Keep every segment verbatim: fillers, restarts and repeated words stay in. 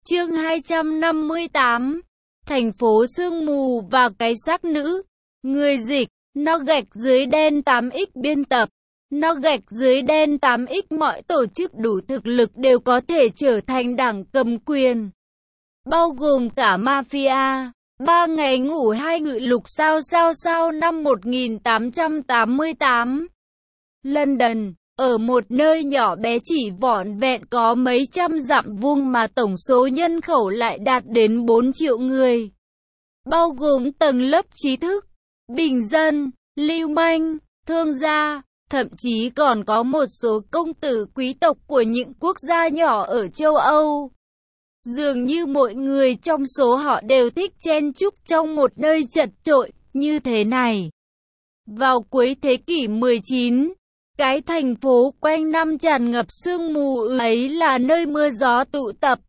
Chương hai trăm năm mươi tám. Thành phố sương mù và cái xác nữ. Người dịch: nó gạch dưới đen tám x biên tập. Nó gạch dưới đen tám x mọi tổ chức đủ thực lực đều có thể trở thành đảng cầm quyền, bao gồm cả mafia. Ba ngày ngủ hai ngự lục sao sao sao năm một nghìn tám trăm tám mươi tám. London, ở một nơi nhỏ bé chỉ vỏn vẹn có mấy trăm dặm vuông mà tổng số nhân khẩu lại đạt đến bốn triệu người, bao gồm tầng lớp trí thức, bình dân, lưu manh, thương gia, thậm chí còn có một số công tử quý tộc của những quốc gia nhỏ ở châu Âu. Dường như mọi người trong số họ đều thích chen chúc trong một nơi chật chội như thế này. Vào cuối thế kỷ mười chín, cái thành phố quanh năm tràn ngập sương mù ấy là nơi mưa gió tụ tập.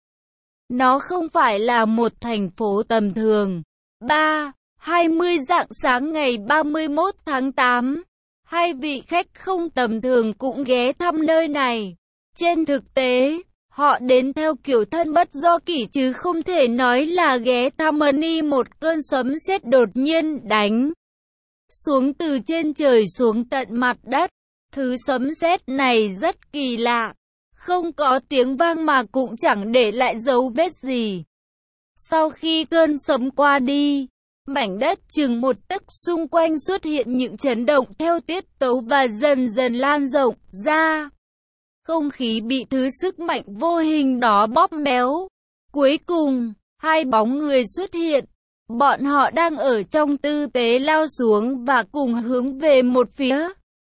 Nó không phải là một thành phố tầm thường. ba hai mươi rạng sáng ngày ba mươi mốt tháng tám, hai vị khách không tầm thường cũng ghé thăm nơi này. Trên thực tế, họ đến theo kiểu thân bất do kỷ chứ không thể nói là ghé thăm ni một cơn sấm sét đột nhiên đánh xuống từ trên trời xuống tận mặt đất. Thứ sấm sét này rất kỳ lạ, không có tiếng vang mà cũng chẳng để lại dấu vết gì. Sau khi cơn sấm qua đi, mảnh đất chừng một tấc xung quanh xuất hiện những chấn động theo tiết tấu và dần dần lan rộng ra. Không khí bị thứ sức mạnh vô hình đó bóp méo. Cuối cùng, hai bóng người xuất hiện. Bọn họ đang ở trong tư thế lao xuống và cùng hướng về một phía.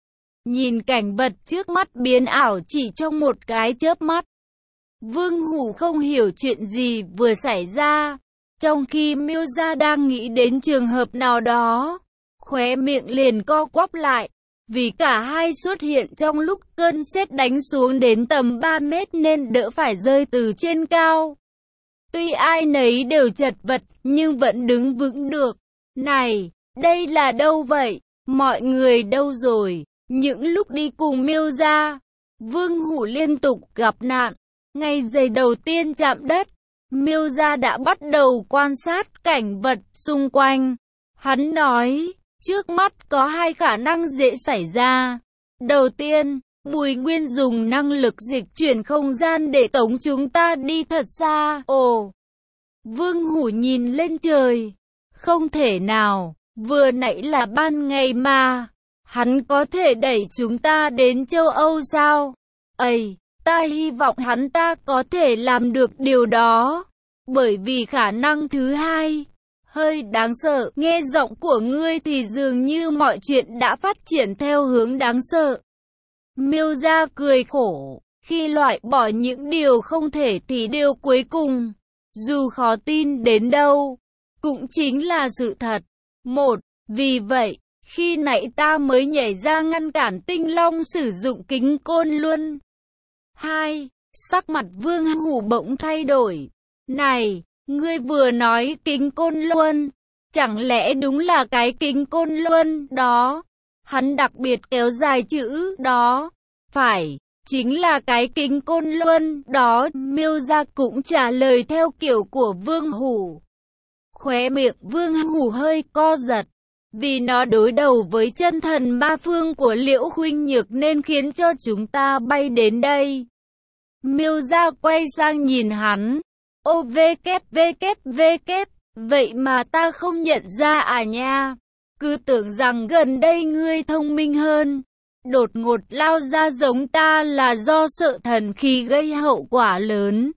Nhìn cảnh vật trước mắt biến ảo chỉ trong một cái chớp mắt. Vương Hủ không hiểu chuyện gì vừa xảy ra. Trong khi Miêu Gia đang nghĩ đến trường hợp nào đó, khóe miệng liền co quắp lại. Vì cả hai xuất hiện trong lúc cơn sét đánh xuống đến tầm ba mét nên đỡ phải rơi từ trên cao. Tuy ai nấy đều chật vật nhưng vẫn đứng vững được. Này, đây là đâu vậy? Mọi người đâu rồi? Những lúc đi cùng Miêu Gia, Vương Hủ liên tục gặp nạn. Ngày giày đầu tiên chạm đất, Miêu Gia đã bắt đầu quan sát cảnh vật xung quanh. Hắn nói, trước mắt có hai khả năng dễ xảy ra. Đầu tiên, Bùi Nguyên dùng năng lực dịch chuyển không gian để tống chúng ta đi thật xa. Ồ! Vương Hủ nhìn lên trời. Không thể nào, vừa nãy là ban ngày mà. Hắn có thể đẩy chúng ta đến châu Âu sao? Ây, ta hy vọng hắn ta có thể làm được điều đó. Bởi vì khả năng thứ hai hơi đáng sợ. Nghe giọng của ngươi thì dường như mọi chuyện đã phát triển theo hướng đáng sợ. Miêu Gia cười khổ. Khi loại bỏ những điều không thể thì điều cuối cùng, dù khó tin đến đâu, cũng chính là sự thật. Một, vì vậy, khi nãy ta mới nhảy ra ngăn cản Tinh Long sử dụng kính côn luân. Hai, sắc mặt Vương Hủ bỗng thay đổi. Này, ngươi vừa nói kính côn luân, chẳng lẽ đúng là cái kính côn luân đó? Hắn đặc biệt kéo dài chữ đó. Phải, chính là cái kính côn luân đó. Miêu Gia cũng trả lời theo kiểu của Vương Hủ. Khóe miệng Vương Hủ hơi co giật. Vì nó đối đầu với chân thần ma phương của Liễu Khuynh Nhược nên khiến cho chúng ta bay đến đây. Miêu Gia quay sang nhìn hắn. Ô vê kép vê kép vê kép, vậy mà ta không nhận ra à nha. Cứ tưởng rằng gần đây ngươi thông minh hơn. Đột ngột lao ra giống ta là do sợ thần khí gây hậu quả lớn.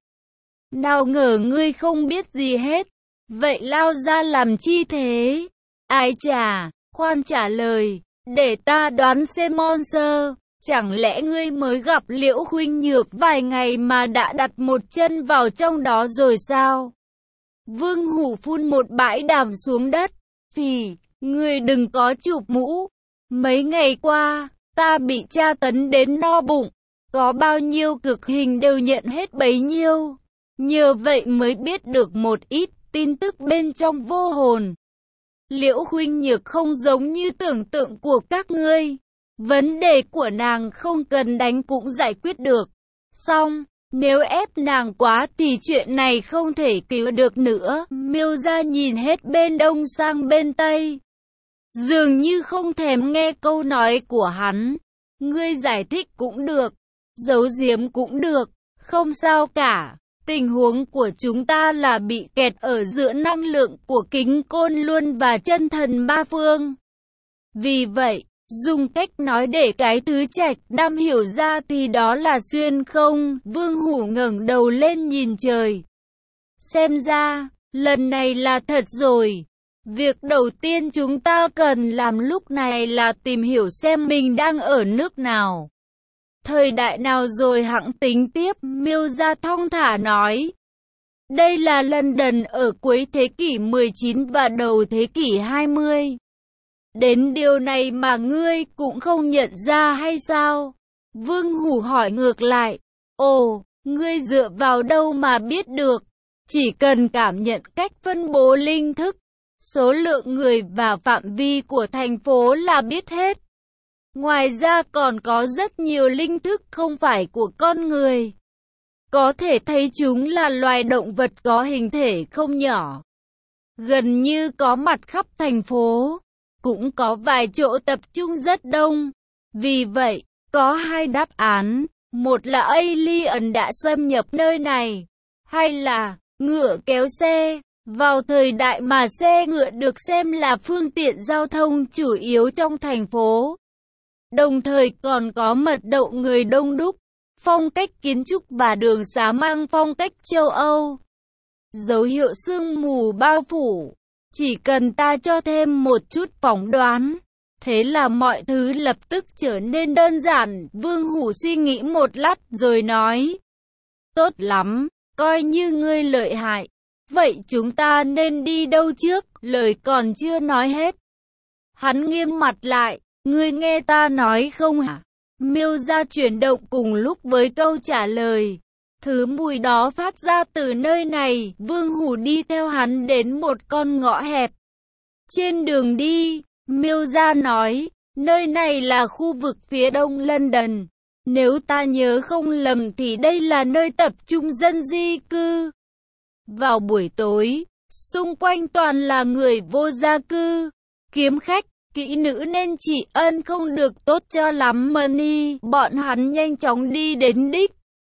Nào ngờ ngươi không biết gì hết. Vậy lao ra làm chi thế? Ai chà, khoan trả lời, để ta đoán xem Monster. Chẳng lẽ ngươi mới gặp Liễu Khuynh Nhược vài ngày mà đã đặt một chân vào trong đó rồi sao? Vương Hủ phun một bãi đàm xuống đất. Phì, ngươi đừng có chụp mũ. Mấy ngày qua, ta bị tra tấn đến no bụng. Có bao nhiêu cực hình đều nhận hết bấy nhiêu. Nhờ vậy mới biết được một ít tin tức bên trong vô hồn. Liễu Khuynh Nhược không giống như tưởng tượng của các ngươi. Vấn đề của nàng không cần đánh cũng giải quyết được. Xong, Nếu ép nàng quá thì chuyện này không thể cứu được nữa. Miêu Gia nhìn hết bên đông sang bên tây, dường như không thèm nghe câu nói của hắn. Ngươi giải thích cũng được, giấu giếm cũng được, không sao cả. Tình huống của chúng ta là bị kẹt ở giữa năng lượng của Kính Côn Luân và Chân Thần Ba Phương. Vì vậy, dùng cách nói để cái thứ Trạch Nam hiểu ra thì đó là xuyên không. Vương Hủ ngẩng đầu lên nhìn trời. Xem ra, lần này là thật rồi. Việc đầu tiên chúng ta cần làm lúc này là tìm hiểu xem mình đang ở nước nào, thời đại nào rồi hẵng tính tiếp. Miêu Gia thong thả nói. Đây là London ở cuối thế kỷ mười chín và đầu thế kỷ hai mươi. Đến điều này mà ngươi cũng không nhận ra hay sao? Vương Hủ hỏi ngược lại. Ồ, ngươi dựa vào đâu mà biết được? Chỉ cần cảm nhận cách phân bố linh thức, số lượng người và phạm vi của thành phố là biết hết. Ngoài ra còn có rất nhiều linh thức không phải của con người. Có thể thấy chúng là loài động vật có hình thể không nhỏ, gần như có mặt khắp thành phố. Cũng có vài chỗ tập trung rất đông. Vì vậy, có hai đáp án. Một là alien đã xâm nhập nơi này, hay là ngựa kéo xe. Vào thời đại mà xe ngựa được xem là phương tiện giao thông chủ yếu trong thành phố, đồng thời còn có mật độ người đông đúc, phong cách kiến trúc và đường xá mang phong cách châu Âu. Dấu hiệu sương mù bao phủ. Chỉ cần ta cho thêm một chút phỏng đoán, thế là mọi thứ lập tức trở nên đơn giản. Vương Hủ suy nghĩ một lát rồi nói. Tốt lắm, coi như ngươi lợi hại. Vậy chúng ta nên đi đâu trước? Lời còn chưa nói hết, hắn nghiêm mặt lại. Ngươi nghe ta nói không hả? Miêu Gia chuyển động cùng lúc với câu trả lời. Thứ mùi đó phát ra từ nơi này. Vương Hủ đi theo hắn đến một con ngõ hẹp. Trên đường đi, Miêu Gia nói, nơi này là khu vực phía đông London. Nếu ta nhớ không lầm thì đây là nơi tập trung dân di cư. Vào buổi tối, xung quanh toàn là người vô gia cư, kiếm khách, kỹ nữ nên chị ân không được tốt cho lắm. Money, bọn hắn nhanh chóng đi đến đích.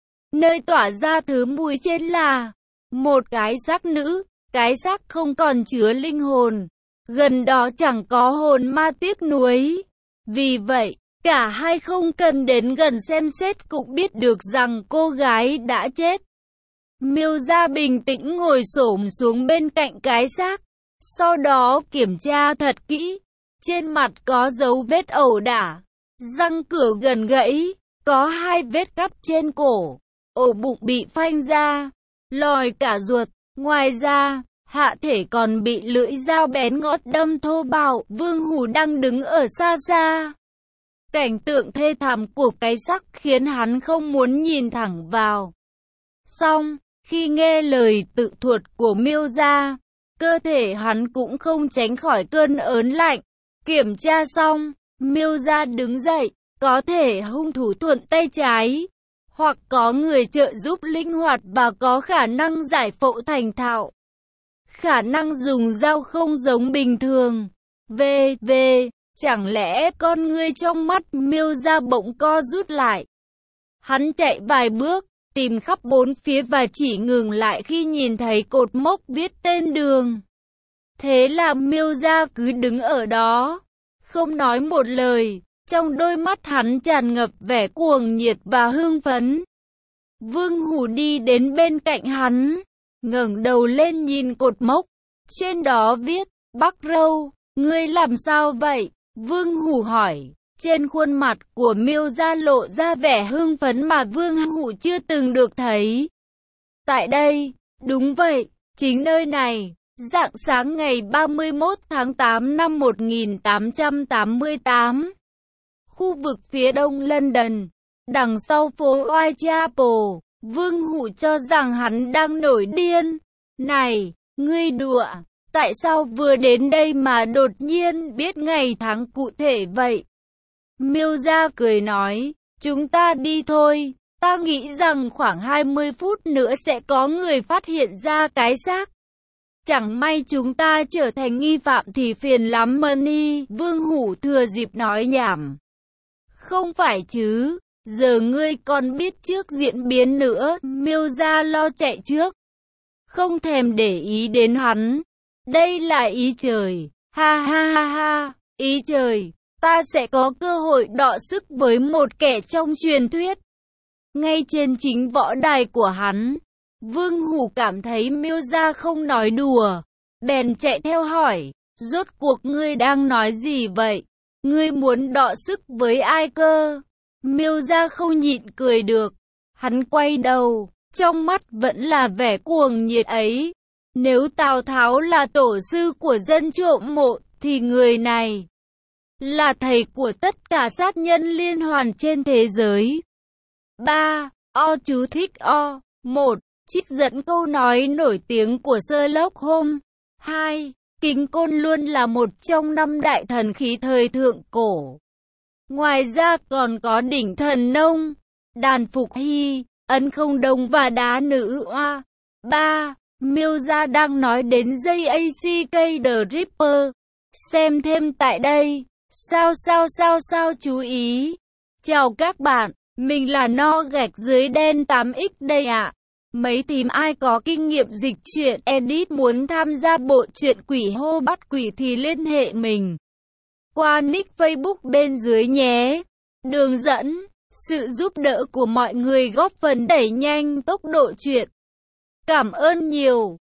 Nơi tỏa ra thứ mùi trên là một cái xác nữ, cái xác không còn chứa linh hồn. Gần đó chẳng có hồn ma tiếc nuối. Vì vậy, cả hai không cần đến gần xem xét cũng biết được rằng cô gái đã chết. Miêu Gia bình tĩnh ngồi xổm xuống bên cạnh cái xác, sau đó kiểm tra thật kỹ. Trên mặt có dấu vết ẩu đả, răng cửa gần gãy, có hai vết cắt trên cổ, ổ bụng bị phanh ra, lòi cả ruột. Ngoài ra, hạ thể còn bị lưỡi dao bén ngót đâm thô bạo. Vương Hủ đang đứng ở xa xa. Cảnh tượng thê thảm của cái xác khiến hắn không muốn nhìn thẳng vào. Xong, khi nghe lời tự thuật của Miêu Gia, cơ thể hắn cũng không tránh khỏi cơn ớn lạnh. Kiểm tra xong, Miêu Gia đứng dậy, có thể hung thủ thuận tay trái, hoặc có người trợ giúp linh hoạt và có khả năng giải phẫu thành thạo. Khả năng dùng dao không giống bình thường. Về, về, chẳng lẽ con ngươi trong mắt Miêu Gia bỗng co rút lại. Hắn chạy vài bước, tìm khắp bốn phía và chỉ ngừng lại khi nhìn thấy cột mốc viết tên đường. Thế là Miêu Gia cứ đứng ở đó, không nói một lời. Trong đôi mắt hắn tràn ngập vẻ cuồng nhiệt và hưng phấn. Vương Hủ đi đến bên cạnh hắn, ngẩng đầu lên nhìn cột mốc. Trên đó viết, Bắc Râu, ngươi làm sao vậy? Vương Hủ hỏi. Trên khuôn mặt của Miêu Gia lộ ra vẻ hưng phấn mà Vương Hủ chưa từng được thấy. Tại đây, đúng vậy, chính nơi này. Rạng sáng ngày ba mươi mốt tháng tám năm một nghìn tám trăm tám mươi tám, khu vực phía đông London, đằng sau phố Whitechapel, Vương Hủ cho rằng hắn đang nổi điên. Này, ngươi đùa, tại sao vừa đến đây mà đột nhiên biết ngày tháng cụ thể vậy? Miêu Gia cười nói, chúng ta đi thôi, Ta nghĩ rằng khoảng hai mươi phút nữa sẽ có người phát hiện ra cái xác. Chẳng may chúng ta trở thành nghi phạm thì phiền lắm Money. Vương Hủ thừa dịp nói nhảm. Không phải chứ, giờ ngươi còn biết trước diễn biến nữa. Miêu Gia lo chạy trước, không thèm để ý đến hắn. Đây là ý trời, ha ha ha ha, ý trời, ta sẽ có cơ hội đọ sức với một kẻ trong truyền thuyết. Ngay trên chính võ đài của hắn, Vương Hủ cảm thấy Miêu Gia không nói đùa, bèn chạy theo hỏi, rốt cuộc ngươi đang nói gì vậy? Ngươi muốn đọ sức với ai cơ? Miêu Gia không nhịn cười được, hắn quay đầu, trong mắt vẫn là vẻ cuồng nhiệt ấy. Nếu Tào Tháo là tổ sư của dân trộm mộ, thì người này là thầy của tất cả sát nhân liên hoàn trên thế giới. ba. O chú thích O. một. Trích dẫn câu nói nổi tiếng của Sherlock Holmes. hai. Kính Côn luôn là một trong năm đại thần khí thời thượng cổ. Ngoài ra còn có đỉnh thần nông, đàn phục hy, ấn không đồng và đá nữ oa. ba. Miêu Gia đang nói đến Jack the Ripper. Xem thêm tại đây. Sao sao sao sao chú ý. Chào các bạn, mình là No gạch dưới đen tám x đây ạ. Mấy thím ai có kinh nghiệm dịch truyện edit muốn tham gia bộ truyện Quỷ Hô Bắt Quỷ thì liên hệ mình qua nick Facebook bên dưới nhé. Đường dẫn, sự giúp đỡ của mọi người góp phần đẩy nhanh tốc độ truyện. Cảm ơn nhiều.